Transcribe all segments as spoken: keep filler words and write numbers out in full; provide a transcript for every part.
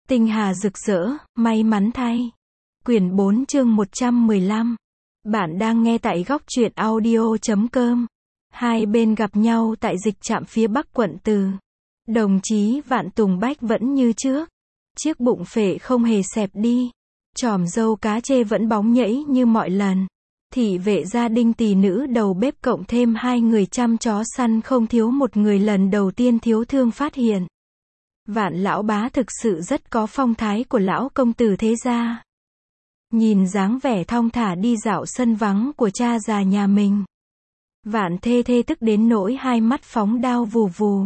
Tinh hà rực rỡ, may mắn thay. Quyển bốn chương một trăm mười lăm. Bạn đang nghe tại góc truyện audio chấm com. Hai bên gặp nhau tại dịch trạm phía Bắc quận Từ. Đồng chí Vạn Tùng Bách vẫn như trước. Chiếc bụng phệ không hề xẹp đi. Chòm râu cá chê vẫn bóng nhẫy như mọi lần. Thị vệ gia đình tỳ nữ đầu bếp cộng thêm hai người chăm chó săn không thiếu một người lần đầu tiên Thiếu Thương phát hiện. Vạn lão bá thực sự rất có phong thái của lão công tử thế gia. Nhìn dáng vẻ thong thả đi dạo sân vắng của cha già nhà mình. Vạn thê thê tức đến nỗi hai mắt phóng đao vù vù.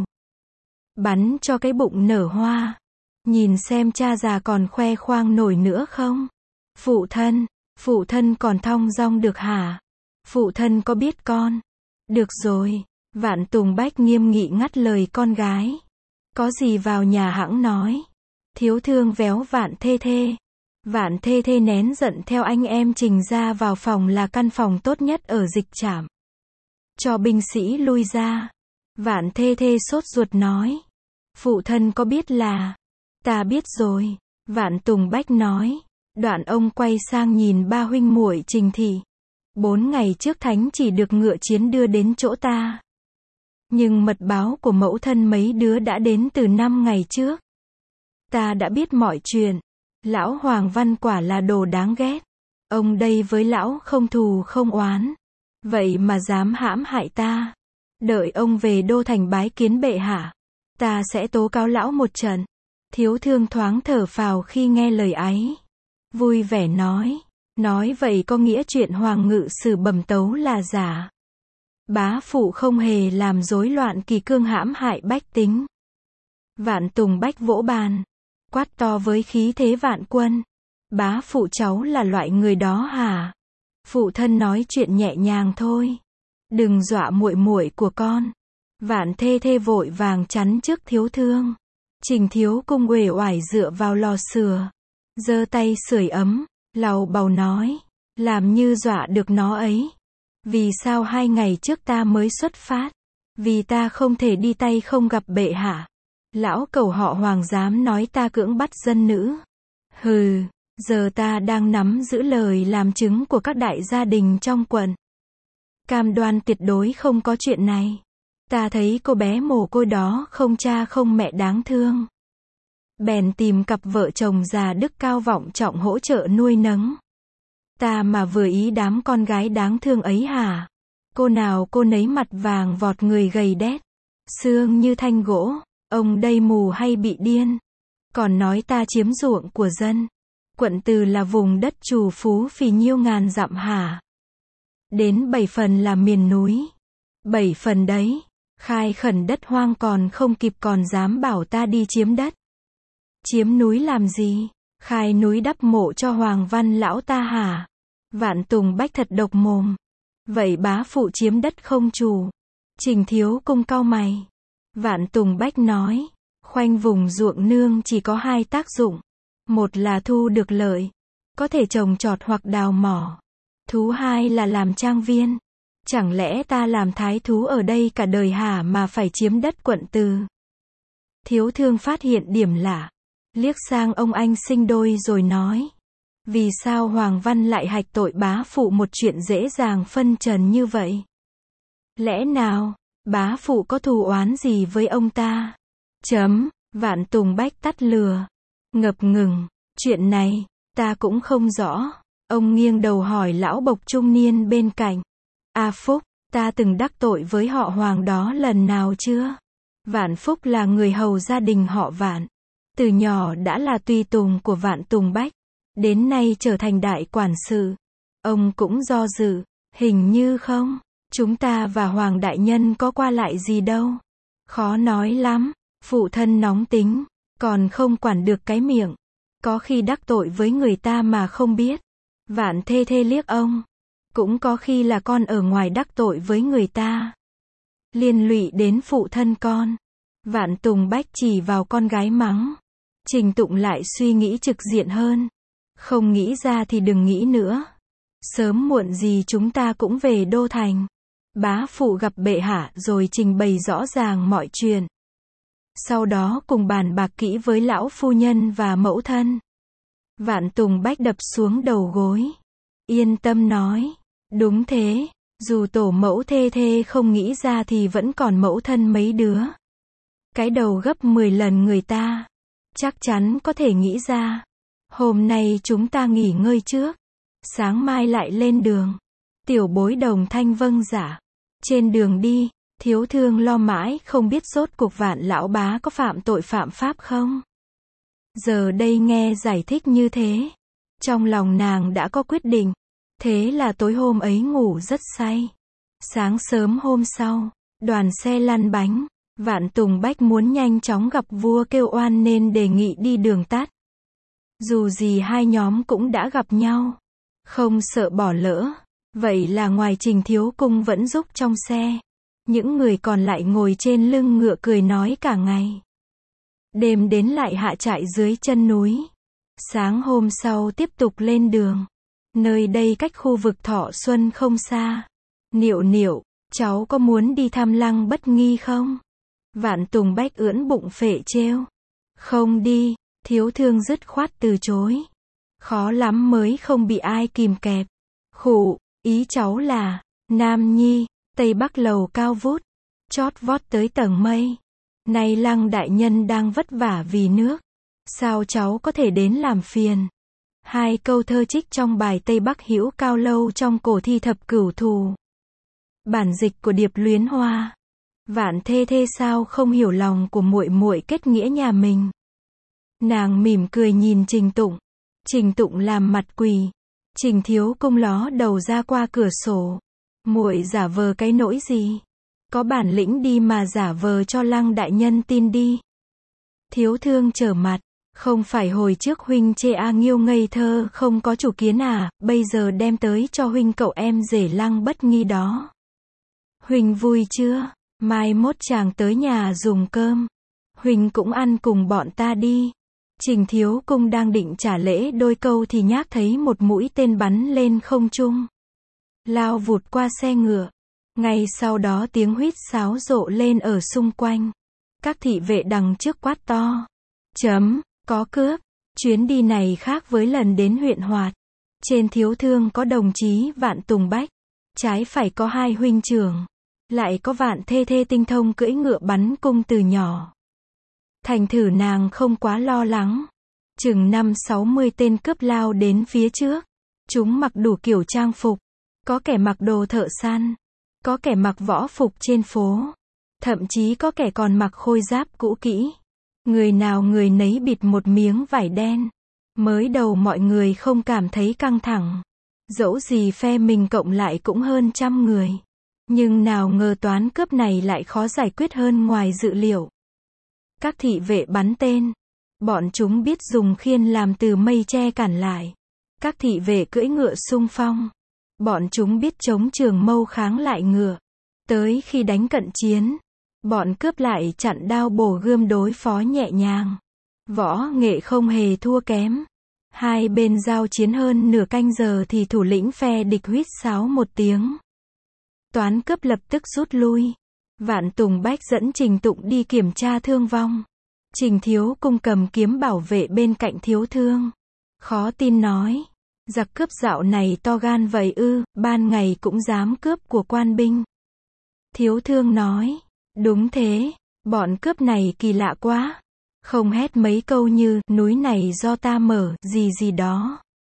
Bắn cho cái bụng nở hoa. Nhìn xem cha già còn khoe khoang nổi nữa không? Phụ thân, phụ thân còn thong dong được hả? Phụ thân có biết con? Được rồi, Vạn Tùng Bách nghiêm nghị ngắt lời con gái. Có gì vào nhà hẵng nói. Thiếu Thương véo Vạn thê thê. Vạn thê thê nén giận theo anh em Trình ra vào phòng là căn phòng tốt nhất ở dịch trạm. Cho binh sĩ lui ra. Vạn thê thê sốt ruột nói. Phụ thân có biết là. Ta biết rồi. Vạn Tùng Bách nói. Đoạn ông quay sang nhìn ba huynh muội Trình thị. Bốn ngày trước Thánh chỉ được ngựa chiến đưa đến chỗ ta. Nhưng mật báo của mẫu thân mấy đứa đã đến từ năm ngày trước. Ta đã biết mọi chuyện. Lão Hoàng Văn quả là đồ đáng ghét. Ông đây với lão không thù không oán. Vậy mà dám hãm hại ta. Đợi ông về đô thành bái kiến bệ hạ. Ta sẽ tố cáo lão một trận. Thiếu Thương thoáng thở phào khi nghe lời ấy. Vui vẻ nói. Nói vậy có nghĩa chuyện Hoàng Ngự Sử bẩm tấu là giả. Bá phụ không hề làm rối loạn kỳ cương hãm hại bách tính. Vạn Tùng Bách vỗ bàn. Quát to với khí thế vạn quân. Bá phụ cháu là loại người đó hả? Phụ thân nói chuyện nhẹ nhàng thôi. Đừng dọa muội muội của con. Vạn thê thê vội vàng chắn trước Thiếu Thương. Trình Thiếu Cung uể oải dựa vào lò sưởi. Giơ tay sưởi ấm. Lầu bầu nói. Làm như dọa được nó ấy. Vì sao hai ngày trước ta mới xuất phát? Vì ta không thể đi tay không gặp bệ hạ. Lão cầu họ Hoàng dám nói ta cưỡng bắt dân nữ. Hừ, giờ ta đang nắm giữ lời làm chứng của các đại gia đình trong quận. Cam đoan tuyệt đối không có chuyện này. Ta thấy cô bé mồ côi đó không cha không mẹ đáng thương. Bèn tìm cặp vợ chồng già đức cao vọng trọng hỗ trợ nuôi nấng. Ta mà vừa ý đám con gái đáng thương ấy hả? Cô nào cô nấy mặt vàng vọt người gầy đét. Xương như thanh gỗ. Ông đây mù hay bị điên? Còn nói ta chiếm ruộng của dân. Quận Từ là vùng đất trù phú phì nhiêu ngàn dặm hả? Đến bảy phần là miền núi. Bảy phần đấy. Khai khẩn đất hoang còn không kịp còn dám bảo ta đi chiếm đất. Chiếm núi làm gì? Khai núi đắp mộ cho Hoàng Văn lão ta hả? Vạn Tùng Bách thật độc mồm. Vậy bá phụ chiếm đất không chủ? Trình Thiếu Cung cau mày. Vạn Tùng Bách nói. Khoanh vùng ruộng nương chỉ có hai tác dụng. Một là thu được lợi. Có thể trồng trọt hoặc đào mỏ. Thứ hai là làm trang viên. Chẳng lẽ ta làm thái thú ở đây cả đời hả mà phải chiếm đất quận Từ? Thiếu Thương phát hiện điểm lạ. Liếc sang ông anh sinh đôi rồi nói. Vì sao Hoàng Văn lại hạch tội bá phụ một chuyện dễ dàng phân trần như vậy? Lẽ nào, bá phụ có thù oán gì với ông ta? Chấm, Vạn Tùng Bách tắt lừa. Ngập ngừng, chuyện này, ta cũng không rõ. Ông nghiêng đầu hỏi lão bộc trung niên bên cạnh. A Phúc, ta từng đắc tội với họ Hoàng đó lần nào chưa? Vạn Phúc là người hầu gia đình họ Vạn. Từ nhỏ đã là tùy tùng của Vạn Tùng Bách. Đến nay trở thành đại quản sự. Ông cũng do dự. Hình như không. Chúng ta và Hoàng đại nhân có qua lại gì đâu. Khó nói lắm. Phụ thân nóng tính. Còn không quản được cái miệng. Có khi đắc tội với người ta mà không biết. Vạn thê thê liếc ông. Cũng có khi là con ở ngoài đắc tội với người ta. Liên lụy đến phụ thân con. Vạn Tùng Bách chỉ vào con gái mắng. Trình Tụng lại suy nghĩ trực diện hơn. Không nghĩ ra thì đừng nghĩ nữa. Sớm muộn gì chúng ta cũng về đô thành. Bá phụ gặp bệ hạ rồi trình bày rõ ràng mọi chuyện. sau đó cùng bàn bạc kỹ với lão phu nhân và mẫu thân. Vạn Tùng Bách đập xuống đầu gối. Yên tâm nói. Đúng thế, dù tổ mẫu thê thê không nghĩ ra thì vẫn còn mẫu thân mấy đứa. Cái đầu gấp mười lần người ta. Chắc chắn có thể nghĩ ra. Hôm nay chúng ta nghỉ ngơi trước. Sáng mai lại lên đường. Tiểu bối đồng thanh vâng dạ. Trên đường đi, Thiếu Thương lo mãi không biết rốt cuộc Vạn lão bá có phạm tội phạm pháp không. Giờ đây nghe giải thích như thế, trong lòng nàng đã có quyết định. Thế là tối hôm ấy ngủ rất say. Sáng sớm hôm sau, đoàn xe lăn bánh, Vạn Tùng Bách muốn nhanh chóng gặp vua kêu oan nên đề nghị đi đường tắt. Dù gì hai nhóm cũng đã gặp nhau, không sợ bỏ lỡ. Vậy là ngoài Trình Thiếu Cung vẫn giúp trong xe, những người còn lại ngồi trên lưng ngựa cười nói cả ngày. Đêm đến lại hạ trại dưới chân núi. Sáng hôm sau tiếp tục lên đường. Nơi đây cách khu vực Thọ Xuân không xa. Niệu niệu, cháu có muốn đi thăm Lăng Bất Nghi không? Vạn Tùng Bách ưỡn bụng phệ trêu. Không đi, Thiếu Thương dứt khoát từ chối. Khó lắm mới không bị ai kìm kẹp. Khụ, ý cháu là, Nam Nhi, Tây Bắc lầu cao vút, chót vót tới tầng mây. Nay Lăng đại nhân đang vất vả vì nước. Sao cháu có thể đến làm phiền? Hai câu thơ trích trong bài Tây Bắc Hữu Cao Lâu trong cổ thi thập cửu thù. Bản dịch của Điệp Luyến Hoa. Vạn thê thê sao không hiểu lòng của muội muội kết nghĩa nhà mình. Nàng mỉm cười nhìn Trình Tụng. Trình Tụng làm mặt quỳ. Trình Thiếu Cung ló đầu ra qua cửa sổ. Muội giả vờ cái nỗi gì? Có bản lĩnh đi mà giả vờ cho Lăng đại nhân tin đi. Thiếu Thương trở mặt. Không phải hồi trước huynh chê A Nghiêu ngây thơ không có chủ kiến à, bây giờ đem tới cho huynh cậu em rể Lăng Bất Nghi đó. Huynh vui chưa? Mai mốt chàng tới nhà dùng cơm. Huynh cũng ăn cùng bọn ta đi. Trình Thiếu Cung đang định trả lễ đôi câu thì nhác thấy một mũi tên bắn lên không trung. Lao vụt qua xe ngựa. Ngay sau đó tiếng huýt sáo rộ lên ở xung quanh. Các thị vệ đằng trước quát to. Chấm, có cướp. Chuyến đi này khác với lần đến huyện Hoạt. Trên Thiếu Thương có đồng chí Vạn Tùng Bách. Trái phải có hai huynh trưởng. Lại có Vạn thê thê tinh thông cưỡi ngựa bắn cung từ nhỏ. Thành thử nàng không quá lo lắng. Chừng năm sáu mươi tên cướp lao đến phía trước. Chúng mặc đủ kiểu trang phục. Có kẻ mặc đồ thợ săn. Có kẻ mặc võ phục trên phố. Thậm chí có kẻ còn mặc khôi giáp cũ kỹ. Người nào người nấy bịt một miếng vải đen. Mới đầu mọi người không cảm thấy căng thẳng. Dẫu gì phe mình cộng lại cũng hơn trăm người. Nhưng nào ngờ toán cướp này lại khó giải quyết hơn ngoài dự liệu. Các thị vệ bắn tên. Bọn chúng biết dùng khiên làm từ mây che cản lại. Các thị vệ cưỡi ngựa xung phong. Bọn chúng biết chống trường mâu kháng lại ngựa. Tới khi đánh cận chiến, bọn cướp lại chặn đao bổ gươm đối phó nhẹ nhàng. Võ nghệ không hề thua kém. Hai bên giao chiến hơn nửa canh giờ thì thủ lĩnh phe địch huýt sáo một tiếng. Toán cướp lập tức rút lui. Vạn Tùng Bách dẫn Trình Tụng đi kiểm tra thương vong. Trình Thiếu Cung cầm kiếm bảo vệ bên cạnh Thiếu Thương. Khó tin nói. Giặc cướp dạo này to gan vậy ư, ban ngày cũng dám cướp của quan binh. Thiếu Thương nói. Đúng thế, bọn cướp này kỳ lạ quá. Không hét mấy câu như, núi này do ta mở, gì gì đó.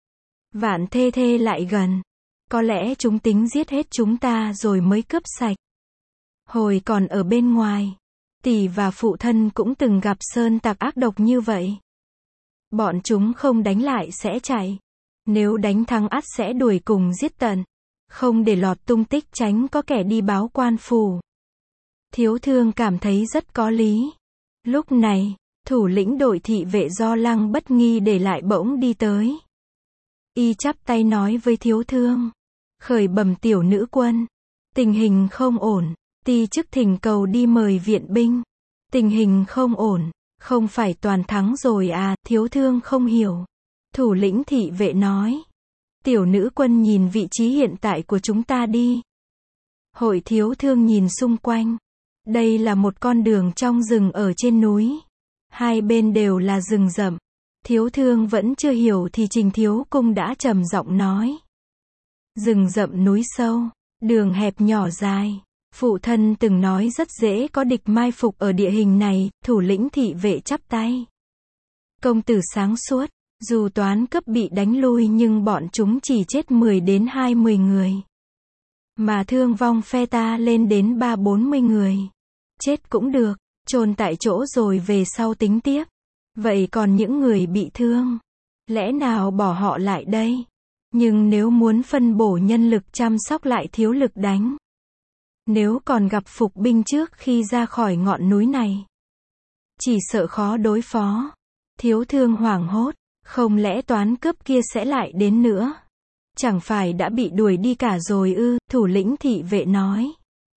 Vạn thê thê lại gần. Có lẽ chúng tính giết hết chúng ta rồi mới cướp sạch. Hồi còn ở bên ngoài, tỷ và phụ thân cũng từng gặp sơn tặc ác độc như vậy. Bọn chúng không đánh lại sẽ chạy. Nếu đánh thắng ắt sẽ đuổi cùng giết tận. Không để lọt tung tích tránh có kẻ đi báo quan phủ. Thiếu Thương cảm thấy rất có lý. Lúc này, thủ lĩnh đội thị vệ do Lăng Bất Nghi để lại bỗng đi tới. Y chắp tay nói với Thiếu Thương. Khởi bẩm tiểu nữ quân. Tình hình không ổn. Ti chức thỉnh cầu đi mời viện binh. Tình hình không ổn. Không phải toàn thắng rồi à, Thiếu Thương không hiểu. Thủ lĩnh thị vệ nói. Tiểu nữ quân nhìn vị trí hiện tại của chúng ta đi. Hội Thiếu Thương nhìn xung quanh. Đây là một con đường trong rừng ở trên núi. Hai bên đều là rừng rậm. Thiếu Thương vẫn chưa hiểu thì Trình Thiếu Cung đã trầm giọng nói. Rừng rậm núi sâu, đường hẹp nhỏ dài. Phụ thân từng nói rất dễ có địch mai phục ở địa hình này, thủ lĩnh thị vệ chắp tay. Công tử sáng suốt, dù toán cướp bị đánh lui nhưng bọn chúng chỉ chết mười đến hai mươi người. Mà thương vong phe ta lên đến ba bốn mươi người. Chết cũng được, chôn tại chỗ rồi về sau tính tiếp. Vậy còn những người bị thương, lẽ nào bỏ họ lại đây? Nhưng nếu muốn phân bổ nhân lực chăm sóc lại thiếu lực đánh. Nếu còn gặp phục binh trước khi ra khỏi ngọn núi này, chỉ sợ khó đối phó. Thiếu Thương hoảng hốt, không lẽ toán cướp kia sẽ lại đến nữa? Chẳng phải đã bị đuổi đi cả rồi ư? Thủ lĩnh thị vệ nói.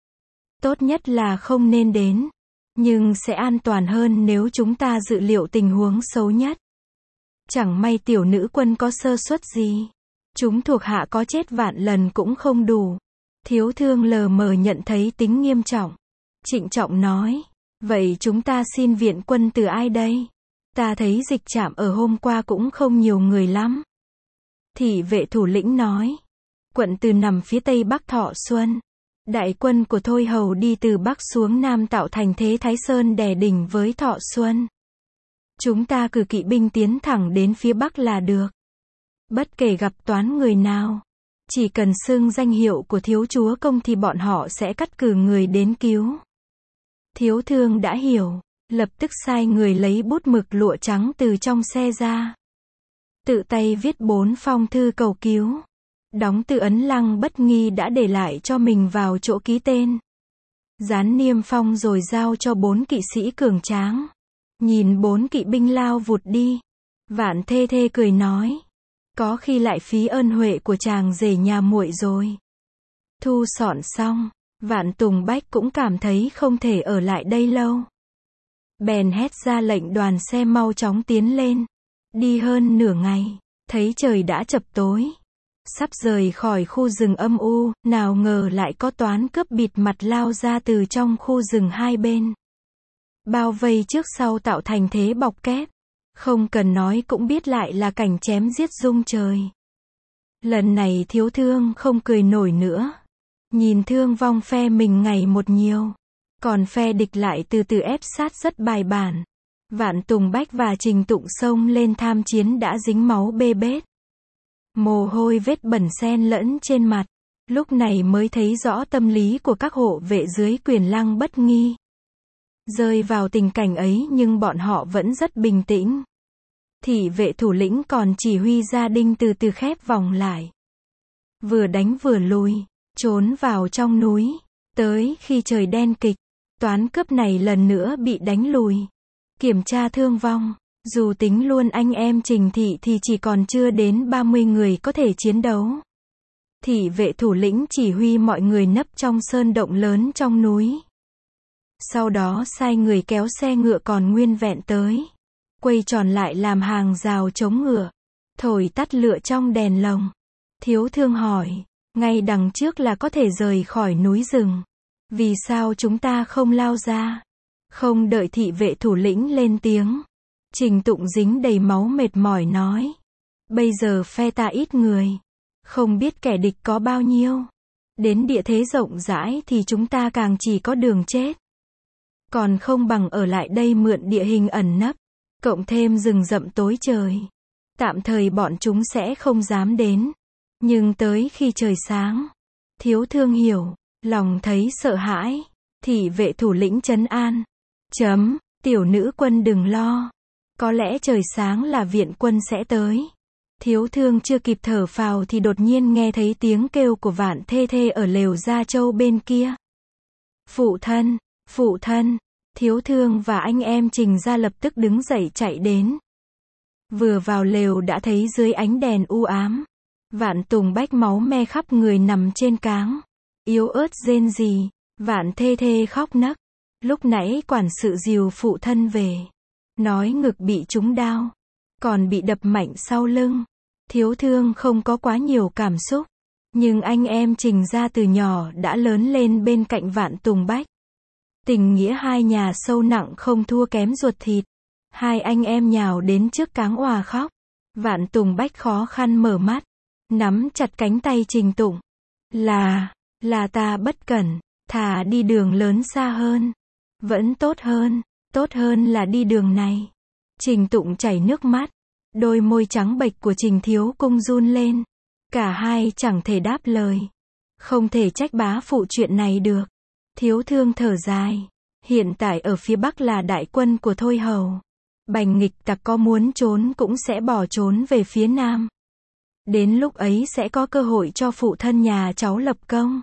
Tốt nhất là không nên đến, nhưng sẽ an toàn hơn nếu chúng ta dự liệu tình huống xấu nhất. Chẳng may tiểu nữ quân có sơ suất gì, chúng thuộc hạ có chết vạn lần cũng không đủ. Thiếu Thương lờ mờ nhận thấy tính nghiêm trọng. Trịnh trọng nói, vậy chúng ta xin viện quân từ ai đây? Ta thấy dịch trạm ở hôm qua cũng không nhiều người lắm. Thị vệ thủ lĩnh nói, quận Từ nằm phía tây bắc Thọ Xuân. Đại quân của Thôi Hầu đi từ bắc xuống nam tạo thành thế Thái Sơn đè đỉnh với Thọ Xuân. Chúng ta cử kỵ binh tiến thẳng đến phía bắc là được. Bất kể gặp toán người nào, chỉ cần xưng danh hiệu của thiếu chúa công thì bọn họ sẽ cắt cử người đến cứu. Thiếu Thương đã hiểu, lập tức sai người lấy bút mực lụa trắng từ trong xe ra. Tự tay viết bốn phong thư cầu cứu. Đóng từ ấn Lăng Bất Nghi đã để lại cho mình vào chỗ ký tên. Dán niêm phong rồi giao cho bốn kỵ sĩ cường tráng. Nhìn bốn kỵ binh lao vụt đi, Vạn Thê Thê cười nói, có khi lại phí ơn huệ của chàng rể nhà muội rồi. Thu dọn xong, Vạn Tùng Bách cũng cảm thấy không thể ở lại đây lâu. Bèn hét ra lệnh đoàn xe mau chóng tiến lên. Đi hơn nửa ngày, thấy trời đã chập tối. Sắp rời khỏi khu rừng âm u, nào ngờ lại có toán cướp bịt mặt lao ra từ trong khu rừng hai bên. Bao vây trước sau tạo thành thế bọc kép. Không cần nói cũng biết lại là cảnh chém giết rung trời. Lần này Thiếu Thương không cười nổi nữa. Nhìn thương vong phe mình ngày một nhiều. Còn phe địch lại từ từ ép sát rất bài bản. Vạn Tùng Bách và Trình Tụng xông lên tham chiến đã dính máu bê bết. Mồ hôi vết bẩn xen lẫn trên mặt. Lúc này mới thấy rõ tâm lý của các hộ vệ dưới quyền Lăng Bất Nghi. Rơi vào tình cảnh ấy nhưng bọn họ vẫn rất bình tĩnh. Thị vệ thủ lĩnh còn chỉ huy gia đình từ từ khép vòng lại. Vừa đánh vừa lùi, trốn vào trong núi. Tới khi trời đen kịch, toán cướp này lần nữa bị đánh lùi. Kiểm tra thương vong, dù tính luôn anh em Trình Thị thì chỉ còn chưa đến ba mươi người có thể chiến đấu. Thị vệ thủ lĩnh chỉ huy mọi người nấp trong sơn động lớn trong núi. Sau đó sai người kéo xe ngựa còn nguyên vẹn tới. Quây tròn lại làm hàng rào chống ngựa. Thổi tắt lửa trong đèn lồng. Thiếu Thương hỏi, ngay đằng trước là có thể rời khỏi núi rừng. Vì sao chúng ta không lao ra? Không đợi thị vệ thủ lĩnh lên tiếng. Trình Tụng dính đầy máu mệt mỏi nói. Bây giờ phe ta ít người. Không biết kẻ địch có bao nhiêu. Đến địa thế rộng rãi thì chúng ta càng chỉ có đường chết. Còn không bằng ở lại đây mượn địa hình ẩn nấp. Cộng thêm rừng rậm tối trời. Tạm thời bọn chúng sẽ không dám đến. Nhưng tới khi trời sáng, Thiếu Thương hiểu, lòng thấy sợ hãi. Thị vệ thủ lĩnh trấn an. Chấm, tiểu nữ quân đừng lo. Có lẽ trời sáng là viện quân sẽ tới. Thiếu Thương chưa kịp thở phào thì đột nhiên nghe thấy tiếng kêu của Vạn Thê Thê ở lều Gia Châu bên kia. Phụ thân, phụ thân. Thiếu Thương và anh em Trình Gia lập tức đứng dậy chạy đến. Vừa vào lều đã thấy dưới ánh đèn u ám, Vạn Tùng Bách máu me khắp người nằm trên cáng. Yếu ớt rên rỉ, Vạn Thê Thê khóc nấc. Lúc nãy quản sự dìu phụ thân về. Nói ngực bị trúng đao. Còn bị đập mạnh sau lưng. Thiếu Thương không có quá nhiều cảm xúc. Nhưng anh em Trình Gia từ nhỏ đã lớn lên bên cạnh Vạn Tùng Bách. Tình nghĩa hai nhà sâu nặng không thua kém ruột thịt. Hai anh em nhào đến trước cáng òa khóc. Vạn Tùng Bách khó khăn mở mắt, nắm chặt cánh tay Trình Tụng. Là, là ta bất cẩn, thà đi đường lớn xa hơn. Vẫn tốt hơn, tốt hơn là đi đường này. Trình Tụng chảy nước mắt, đôi môi trắng bệch của Trình Thiếu Cung run lên. Cả hai chẳng thể đáp lời. Không thể trách bá phụ chuyện này được. Thiếu Thương thở dài. Hiện tại ở phía Bắc là đại quân của Thôi Hầu. Bành nghịch tặc có muốn trốn cũng sẽ bỏ trốn về phía Nam. Đến lúc ấy sẽ có cơ hội cho phụ thân nhà cháu lập công.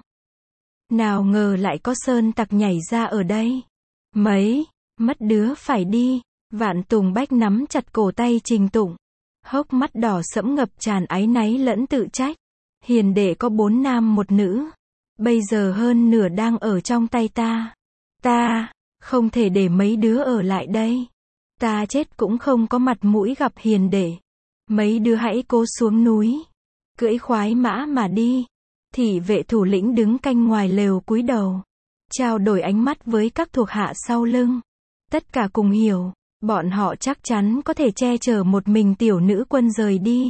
Nào ngờ lại có sơn tặc nhảy ra ở đây. Mấy, mất đứa phải đi. Vạn Tùng Bách nắm chặt cổ tay Trình Tụng. Hốc mắt đỏ sẫm ngập tràn áy náy lẫn tự trách. Hiền đệ có bốn nam một nữ. Bây giờ hơn nửa đang ở trong tay ta. Ta, không thể để mấy đứa ở lại đây. Ta chết cũng không có mặt mũi gặp hiền đệ. Mấy đứa hãy cố xuống núi. Cưỡi khoái mã mà đi. Thị vệ thủ lĩnh đứng canh ngoài lều cúi đầu. Trao đổi ánh mắt với các thuộc hạ sau lưng. Tất cả cùng hiểu. Bọn họ chắc chắn có thể che chở một mình tiểu nữ quân rời đi.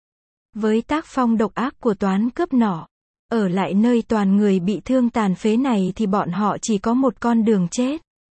Với tác phong độc ác của toán cướp nọ, ở lại nơi toàn người bị thương tàn phế này thì bọn họ chỉ có một con đường chết.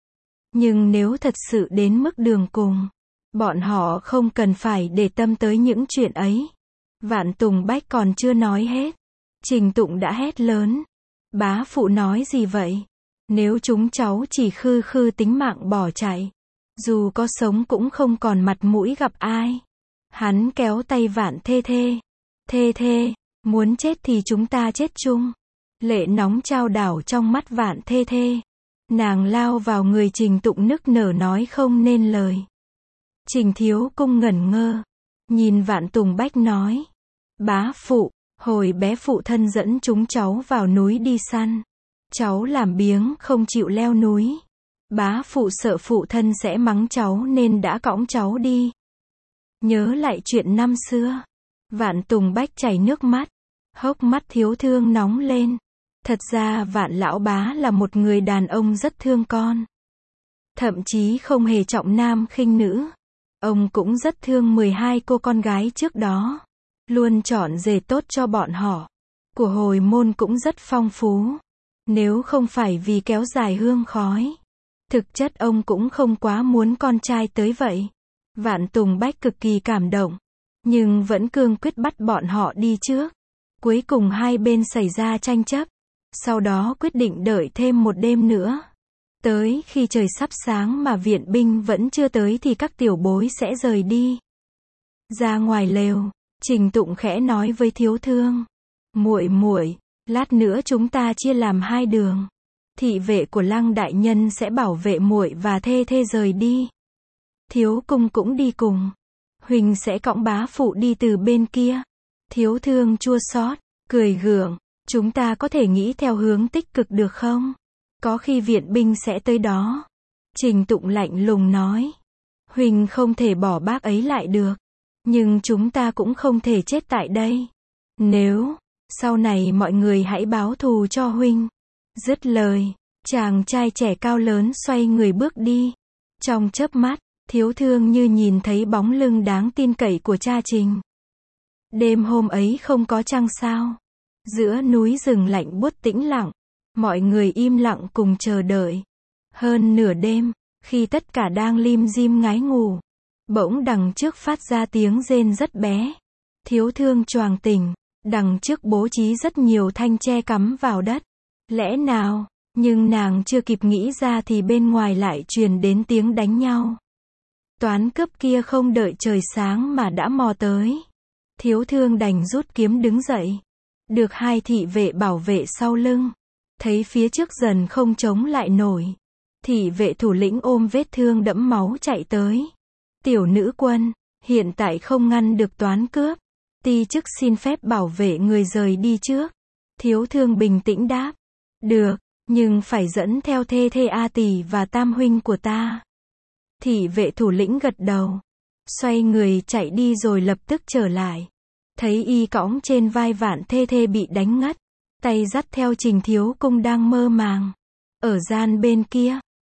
Nhưng nếu thật sự đến mức đường cùng, bọn họ không cần phải để tâm tới những chuyện ấy. Vạn Tùng Bách còn chưa nói hết. Trình Tụng đã hét lớn. Bá phụ nói gì vậy? Nếu chúng cháu chỉ khư khư tính mạng bỏ chạy, dù có sống cũng không còn mặt mũi gặp ai. Hắn kéo tay Vạn Thê Thê. Thê Thê, muốn chết thì chúng ta chết chung. Lệ nóng trao đảo trong mắt Vạn Thê Thê. Nàng lao vào người Trình Tụng nức nở nói không nên lời. Trình Thiếu Cung ngẩn ngơ. Nhìn Vạn Tùng Bách nói. Bá phụ, hồi bé phụ thân dẫn chúng cháu vào núi đi săn. Cháu làm biếng không chịu leo núi. Bá phụ sợ phụ thân sẽ mắng cháu nên đã cõng cháu đi. Nhớ lại chuyện năm xưa. Vạn Tùng Bách chảy nước mắt. Hốc mắt Thiếu Thương nóng lên. Thật ra Vạn lão bá là một người đàn ông rất thương con. Thậm chí không hề trọng nam khinh nữ. Ông cũng rất thương mười hai cô con gái trước đó. Luôn chọn rể tốt cho bọn họ. Của hồi môn cũng rất phong phú. Nếu không phải vì kéo dài hương khói, thực chất ông cũng không quá muốn con trai tới vậy. Vạn Tùng Bách cực kỳ cảm động, nhưng vẫn cương quyết bắt bọn họ đi trước. Cuối cùng hai bên xảy ra tranh chấp. Sau đó quyết định đợi thêm một đêm nữa. Tới khi trời sắp sáng mà viện binh vẫn chưa tới thì các tiểu bối sẽ rời đi. Ra ngoài lều, Trình Tụng khẽ nói với Thiếu Thương. Muội muội, lát nữa chúng ta chia làm hai đường. Thị vệ của Lăng đại nhân sẽ bảo vệ muội và Thê Thê rời đi. Thiếu Cung cũng đi cùng. Huỳnh sẽ cõng bá phụ đi từ bên kia. Thiếu Thương chua xót, cười gượng. Chúng ta có thể nghĩ theo hướng tích cực được không? Có khi viện binh sẽ tới đó. Trình Tụng lạnh lùng nói. Huỳnh không thể bỏ bác ấy lại được. Nhưng chúng ta cũng không thể chết tại đây. Nếu, sau này mọi người hãy báo thù cho Huỳnh. Dứt lời, chàng trai trẻ cao lớn xoay người bước đi. Trong chớp mắt, Thiếu Thương như nhìn thấy bóng lưng đáng tin cậy của cha Trình. Đêm hôm ấy không có trăng sao. Giữa núi rừng lạnh buốt tĩnh lặng, mọi người im lặng cùng chờ đợi. Hơn nửa đêm, khi tất cả đang lim dim ngái ngủ, bỗng đằng trước phát ra tiếng rên rất bé. Thiếu Thương choàng tỉnh, đằng trước bố trí rất nhiều thanh tre cắm vào đất. Lẽ nào, nhưng nàng chưa kịp nghĩ ra thì bên ngoài lại truyền đến tiếng đánh nhau. Toán cướp kia không đợi trời sáng mà đã mò tới. Thiếu Thương đành rút kiếm đứng dậy. Được hai thị vệ bảo vệ sau lưng. Thấy phía trước dần không chống lại nổi. Thị vệ thủ lĩnh ôm vết thương đẫm máu chạy tới. Tiểu nữ quân, hiện tại không ngăn được toán cướp. Ti chức xin phép bảo vệ người rời đi trước. Thiếu Thương bình tĩnh đáp. Được, nhưng phải dẫn theo Thê Thê A tỷ và tam huynh của ta. Thị vệ thủ lĩnh gật đầu. Xoay người chạy đi rồi lập tức trở lại. Thấy y cõng trên vai Vạn Thê Thê bị đánh ngất. Tay dắt theo Trình Thiếu Cung đang mơ màng. Ở gian bên kia,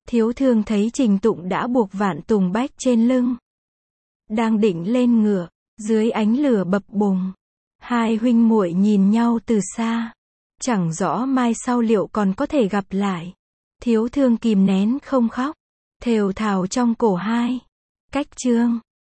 Thiếu thương thấy Trình Tụng đã buộc Vạn Tùng Bách trên lưng. Đang định lên ngựa, dưới ánh lửa bập bùng. Hai huynh muội nhìn nhau từ xa. Chẳng rõ mai sau liệu còn có thể gặp lại. Thiếu thương kìm nén không khóc. Thều thào trong cổ hai. Cách chương.